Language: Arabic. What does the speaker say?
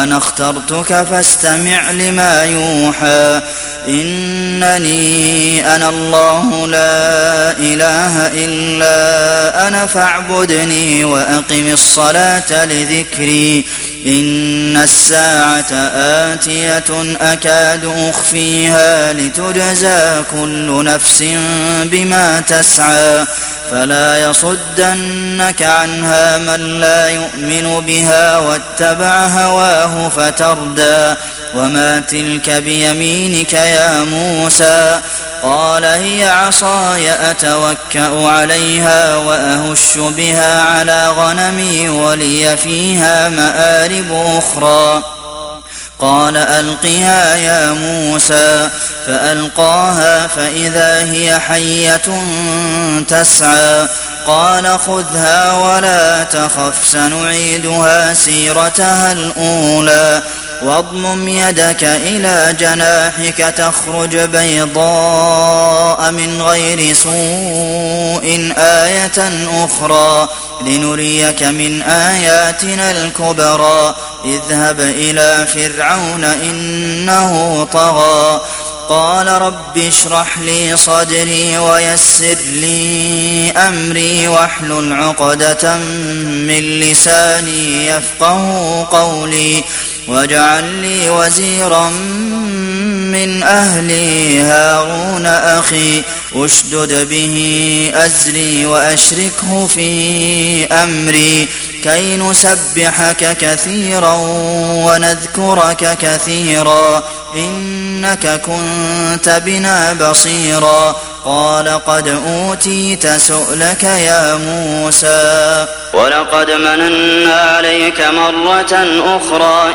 وأنا اخترتك فاستمع لما يوحى إنني أنا الله لا إله إلا أنا فاعبدني وأقم الصلاة لذكري إن الساعة آتية أكاد أخفيها لتجزى كل نفس بما تسعى فلا يصدنك عنها من لا يؤمن بها واتبع هواه فتردى وما تلك بيمينك يا موسى قال هي عصاي أتوكأ عليها وأهش بها على غنمي ولي فيها مآرب أخرى قال ألقها يا موسى فألقاها فإذا هي حية تسعى قال خذها ولا تخف سنعيدها سيرتها الأولى واضمم يدك إلى جناحك تخرج بيضاء من غير سوء آية أخرى لنريك من آياتنا الكبرى اذهب إلى فرعون إنه طغى قال رب اشرح لي صدري ويسر لي أمري واحلل عقدة من لساني يفقه قولي واجعل لي وزيرا من أهلي هارون أخي أشدد به أزري وأشركه في أمري كي نسبحك كثيرا ونذكرك كثيرا إنك كنت بنا بصيرا قال قد أوتيت سؤلك يا موسى ولقد مننا عليك مرة أخرى